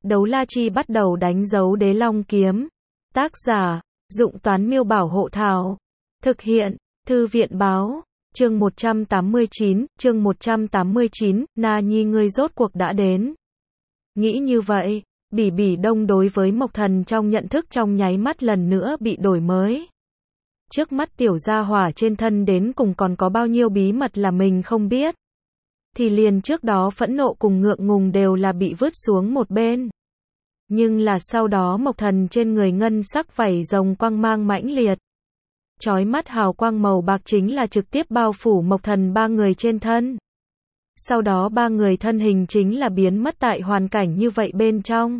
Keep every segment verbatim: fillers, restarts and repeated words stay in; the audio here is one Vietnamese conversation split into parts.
Đấu la chi bắt đầu đánh dấu đế long kiếm. Tác giả, Dụng Toán Miêu Bảo Hộ Thảo. Thực hiện, Thư viện Báo. Chương một trăm tám mươi chín, chương một trăm tám mươi chín, Na Nhi ngươi rốt cuộc đã đến. Nghĩ như vậy, Bỉ Bỉ Đông đối với Mộc Thần trong nhận thức trong nháy mắt lần nữa bị đổi mới. Trước mắt tiểu gia hỏa trên thân đến cùng còn có bao nhiêu bí mật là mình không biết. Thì liền trước đó phẫn nộ cùng ngượng ngùng đều là bị vứt xuống một bên. Nhưng là sau đó Mộc Thần trên người ngân sắc vảy rồng quang mang mãnh liệt. Chói mắt hào quang màu bạc chính là trực tiếp bao phủ Mộc Thần ba người trên thân. Sau đó ba người thân hình chính là biến mất tại hoàn cảnh như vậy bên trong.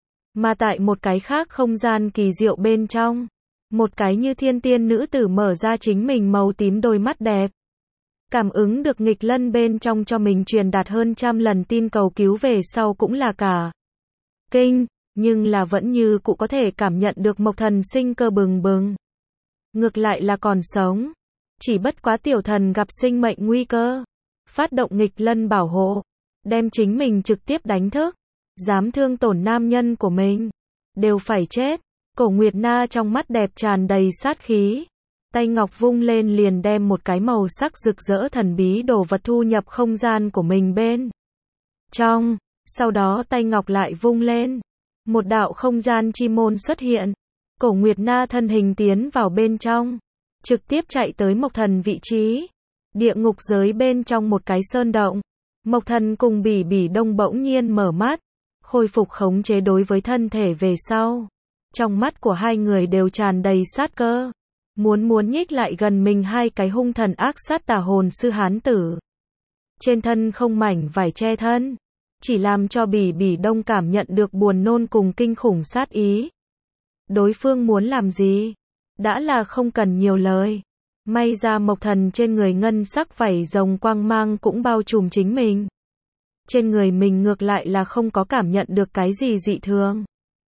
Mà tại một cái khác không gian kỳ diệu bên trong, một cái như thiên tiên nữ tử mở ra chính mình màu tím đôi mắt đẹp. Cảm ứng được nghịch lân bên trong cho mình truyền đạt hơn trăm lần tin cầu cứu về sau cũng là cả kinh, nhưng là vẫn như cụ có thể cảm nhận được Mộc Thần sinh cơ bừng bừng. Ngược lại là còn sống. Chỉ bất quá tiểu thần gặp sinh mệnh nguy cơ. Phát động nghịch lân bảo hộ. Đem chính mình trực tiếp đánh thức. Dám thương tổn nam nhân của mình. Đều phải chết. Cổ Nguyệt Na trong mắt đẹp tràn đầy sát khí. Tay ngọc vung lên liền đem một cái màu sắc rực rỡ thần bí đồ vật thu nhập không gian của mình bên trong. Sau đó tay ngọc lại vung lên. Một đạo không gian chi môn xuất hiện. Cổ Nguyệt Na thân hình tiến vào bên trong. Trực tiếp chạy tới Mộc Thần vị trí. Địa ngục giới bên trong một cái sơn động. Mộc Thần cùng Bỉ Bỉ Đông bỗng nhiên mở mắt. Khôi phục khống chế đối với thân thể về sau. Trong mắt của hai người đều tràn đầy sát cơ. Muốn muốn nhích lại gần mình hai cái hung thần ác sát tà hồn sư hán tử. Trên thân không mảnh vải che thân. Chỉ làm cho Bỉ Bỉ Đông cảm nhận được buồn nôn cùng kinh khủng sát ý. Đối phương muốn làm gì? Đã là không cần nhiều lời. May ra Mộc Thần trên người ngân sắc vảy rồng quang mang cũng bao trùm chính mình. Trên người mình ngược lại là không có cảm nhận được cái gì dị thường.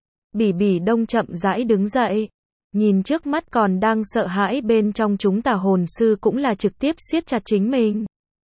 Bỉ Bỉ Đông chậm rãi đứng dậy. Nhìn trước mắt còn đang sợ hãi bên trong chúng tà hồn sư cũng là trực tiếp siết chặt chính mình.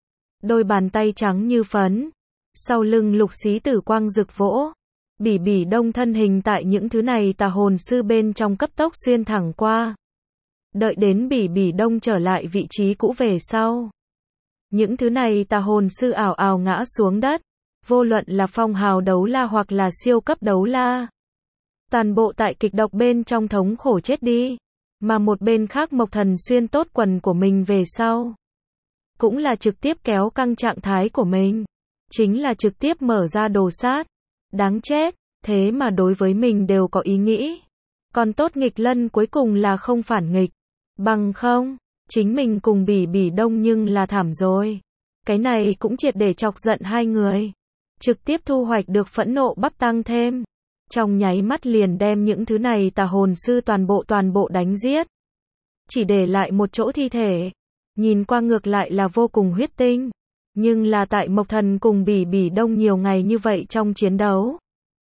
Đôi bàn tay trắng như phấn. Sau lưng lục xí tử quang rực vỗ. Bỉ Bỉ Đông thân hình tại những thứ này tà hồn sư bên trong cấp tốc xuyên thẳng qua. Đợi đến Bỉ Bỉ Đông trở lại vị trí cũ về sau. Những thứ này tà hồn sư ảo ảo ngã xuống đất. Vô luận là phong hào đấu la hoặc là siêu cấp đấu la. Toàn bộ tại kịch độc bên trong thống khổ chết đi. Mà một bên khác Mộc Thần xuyên tốt quần của mình về sau. Cũng là trực tiếp kéo căng trạng thái của mình. Chính là trực tiếp mở ra đồ sát. Đáng chết, thế mà đối với mình đều có ý nghĩ. Còn tốt nghịch lân cuối cùng là không phản nghịch. Bằng không, chính mình cùng Bỉ Bỉ Đông nhưng là thảm rồi. Cái này cũng triệt để chọc giận hai người. Trực tiếp thu hoạch được phẫn nộ bắp tăng thêm. Trong nháy mắt liền đem những thứ này tà hồn sư toàn bộ toàn bộ đánh giết. Chỉ để lại một chỗ thi thể. Nhìn qua ngược lại là vô cùng huyết tinh. Nhưng là tại Mộc Thần cùng Bỉ Bỉ Đông nhiều ngày như vậy trong chiến đấu.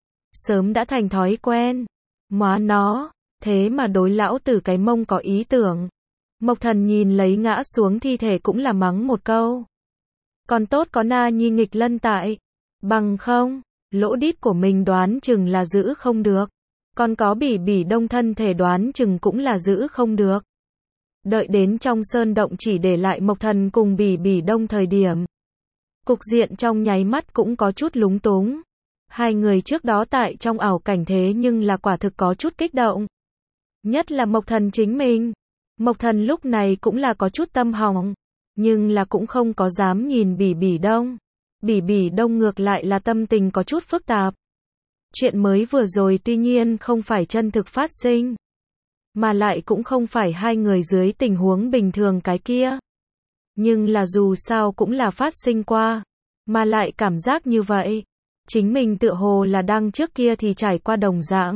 Sớm đã thành thói quen. Móa nó, thế mà đối lão tử cái mông có ý tưởng. Mộc Thần nhìn lấy ngã xuống thi thể cũng là mắng một câu. Còn tốt có Na Nhi nghịch lân tại. Bằng không, lỗ đít của mình đoán chừng là giữ không được. Còn có Bỉ Bỉ Đông thân thể đoán chừng cũng là giữ không được. Đợi đến trong sơn động chỉ để lại Mộc Thần cùng Bỉ Bỉ Đông thời điểm. Cục diện trong nháy mắt cũng có chút lúng túng. Hai người trước đó tại trong ảo cảnh thế nhưng là quả thực có chút kích động. Nhất là Mộc Thần chính mình. Mộc Thần lúc này cũng là có chút tâm hỏng. Nhưng là cũng không có dám nhìn Bỉ Bỉ Đông. Bỉ Bỉ Đông ngược lại là tâm tình có chút phức tạp. Chuyện mới vừa rồi tuy nhiên không phải chân thực phát sinh. Mà lại cũng không phải hai người dưới tình huống bình thường cái kia. Nhưng là dù sao cũng là phát sinh qua. Mà lại cảm giác như vậy. Chính mình tựa hồ là đang trước kia thì trải qua đồng dạng.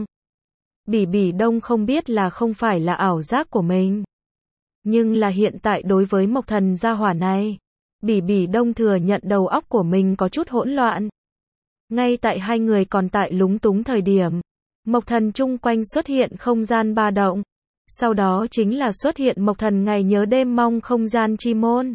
Bỉ Bỉ Đông không biết là không phải là ảo giác của mình. Nhưng là hiện tại đối với Mộc Thần gia hỏa này. Bỉ Bỉ Đông thừa nhận đầu óc của mình có chút hỗn loạn. Ngay tại hai người còn tại lúng túng thời điểm. Mộc Thần chung quanh xuất hiện không gian ba động. Sau đó chính là xuất hiện Mộc Thần ngày nhớ đêm mong không gian chi môn.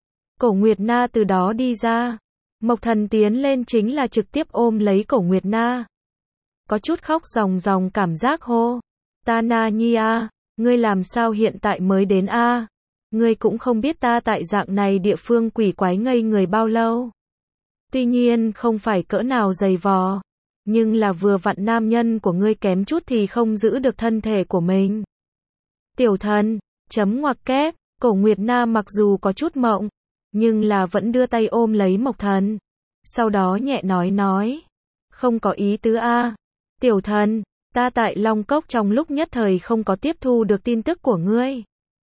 Cổ Nguyệt Na từ đó đi ra. Mộc Thần tiến lên chính là trực tiếp ôm lấy Cổ Nguyệt Na. có chút khóc ròng ròng cảm giác hô. Ta Na Nhi a, ngươi làm sao hiện tại mới đến a? Ngươi cũng không biết ta tại dạng này địa phương quỷ quái ngây người bao lâu. Tuy nhiên không phải cỡ nào dày vò, nhưng là vừa vặn nam nhân của ngươi kém chút thì không giữ được thân thể của mình. Tiểu thần, chấm ngoặc kép, Cổ Nguyệt Na mặc dù có chút mộng, nhưng là vẫn đưa tay ôm lấy Mộc Thần. Sau đó nhẹ nói nói, không có ý tứ a, tiểu thần, ta tại Long Cốc trong lúc nhất thời không có tiếp thu được tin tức của ngươi.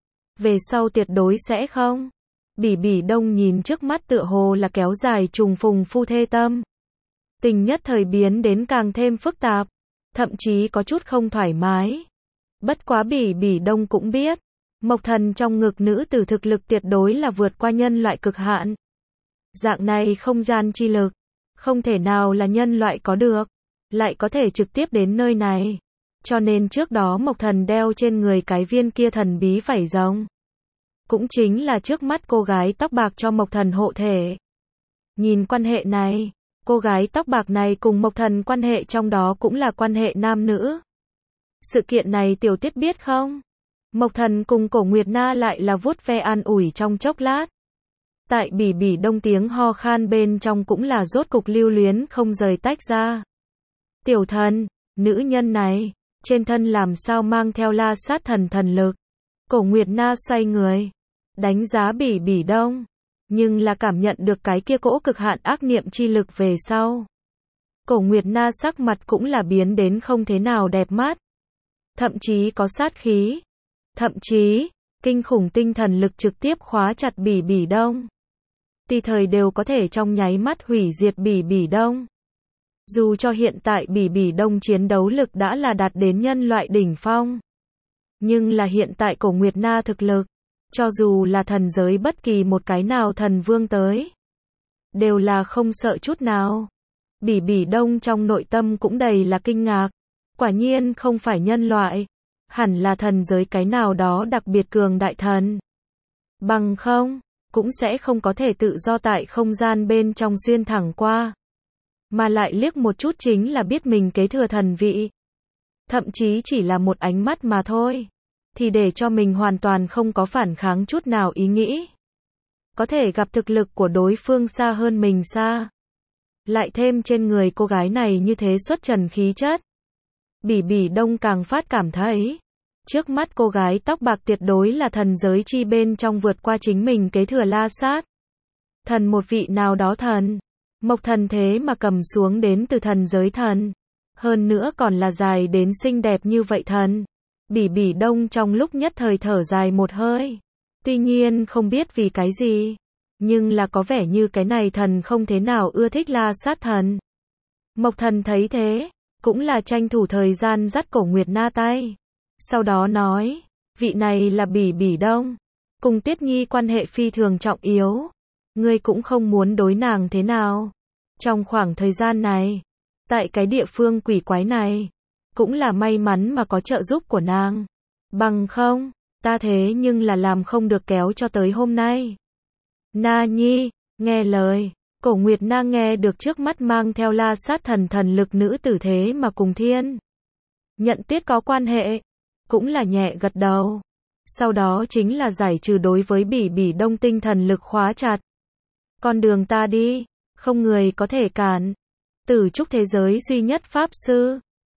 Về sau tuyệt đối sẽ không. Bỉ Bỉ Đông nhìn trước mắt tựa hồ là kéo dài trùng phùng phu thê tâm. Tình nhất thời biến đến càng thêm phức tạp, thậm chí có chút không thoải mái. Bất quá Bỉ Bỉ Đông cũng biết, Mộc Thần trong ngực nữ tử thực lực tuyệt đối là vượt qua nhân loại cực hạn. Dạng này không gian chi lực, không thể nào là nhân loại có được, lại có thể trực tiếp đến nơi này. Cho nên trước đó Mộc Thần đeo trên người cái viên kia thần bí vảy rồng, cũng chính là trước mắt cô gái tóc bạc cho Mộc Thần hộ thể. Nhìn quan hệ này, cô gái tóc bạc này cùng Mộc Thần quan hệ trong đó cũng là quan hệ nam nữ. Sự kiện này tiểu tiết biết không? Mộc Thần cùng Cổ Nguyệt Na lại là vuốt ve an ủi trong chốc lát. Tại Bỉ Bỉ Đông tiếng ho khan bên trong cũng là rốt cục lưu luyến không rời tách ra. Tiểu thần, nữ nhân này, trên thân làm sao mang theo la sát thần thần lực. Cổ Nguyệt Na xoay người, đánh giá Bỉ Bỉ Đông, nhưng là cảm nhận được cái kia cỗ cực hạn ác niệm chi lực về sau. Cổ Nguyệt Na sắc mặt cũng là biến đến không thế nào đẹp mắt. Thậm chí có sát khí. Thậm chí, kinh khủng tinh thần lực trực tiếp khóa chặt Bỉ Bỉ Đông. Tùy thời đều có thể trong nháy mắt hủy diệt Bỉ Bỉ Đông. Dù cho hiện tại Bỉ Bỉ Đông chiến đấu lực đã là đạt đến nhân loại đỉnh phong. Nhưng là hiện tại Cổ Nguyệt Na thực lực, cho dù là thần giới bất kỳ một cái nào thần vương tới, đều là không sợ chút nào. Bỉ Bỉ Đông trong nội tâm cũng đầy là kinh ngạc. Quả nhiên không phải nhân loại, hẳn là thần giới cái nào đó đặc biệt cường đại thần. Bằng không, cũng sẽ không có thể tự do tại không gian bên trong xuyên thẳng qua. Mà lại liếc một chút chính là biết mình kế thừa thần vị. Thậm chí chỉ là một ánh mắt mà thôi, thì để cho mình hoàn toàn không có phản kháng chút nào ý nghĩ. Có thể gặp thực lực của đối phương xa hơn mình xa. Lại thêm trên người cô gái này như thế xuất trần khí chất. Bỉ Bỉ Đông càng phát cảm thấy, trước mắt cô gái tóc bạc tuyệt đối là thần giới chi bên trong vượt qua chính mình kế thừa la sát. Thần một vị nào đó thần. Mộc Thần thế mà cầm xuống đến từ thần giới thần. Hơn nữa còn là dài đến xinh đẹp như vậy thần. Bỉ Bỉ Đông trong lúc nhất thời thở dài một hơi. Tuy nhiên không biết vì cái gì, nhưng là có vẻ như cái này thần không thế nào ưa thích la sát thần. Mộc Thần thấy thế, cũng là tranh thủ thời gian dắt Cổ Nguyệt Na tay. Sau đó nói, vị này là Bỉ Bỉ Đông, cùng Tuyết Nhi quan hệ phi thường trọng yếu. Ngươi cũng không muốn đối nàng thế nào. Trong khoảng thời gian này, tại cái địa phương quỷ quái này, cũng là may mắn mà có trợ giúp của nàng. Bằng không, ta thế nhưng là làm không được kéo cho tới hôm nay. Na Nhi, nghe lời, Cổ Nguyệt Na nghe được trước mắt mang theo la sát thần thần lực nữ tử thế mà cùng Thiên Nhận Tuyết có quan hệ, cũng là nhẹ gật đầu. Sau đó chính là giải trừ đối với Bỉ Bỉ Đông tinh thần lực khóa chặt. Con đường ta đi, không người có thể cản. Tử trúc thế giới duy nhất pháp sư.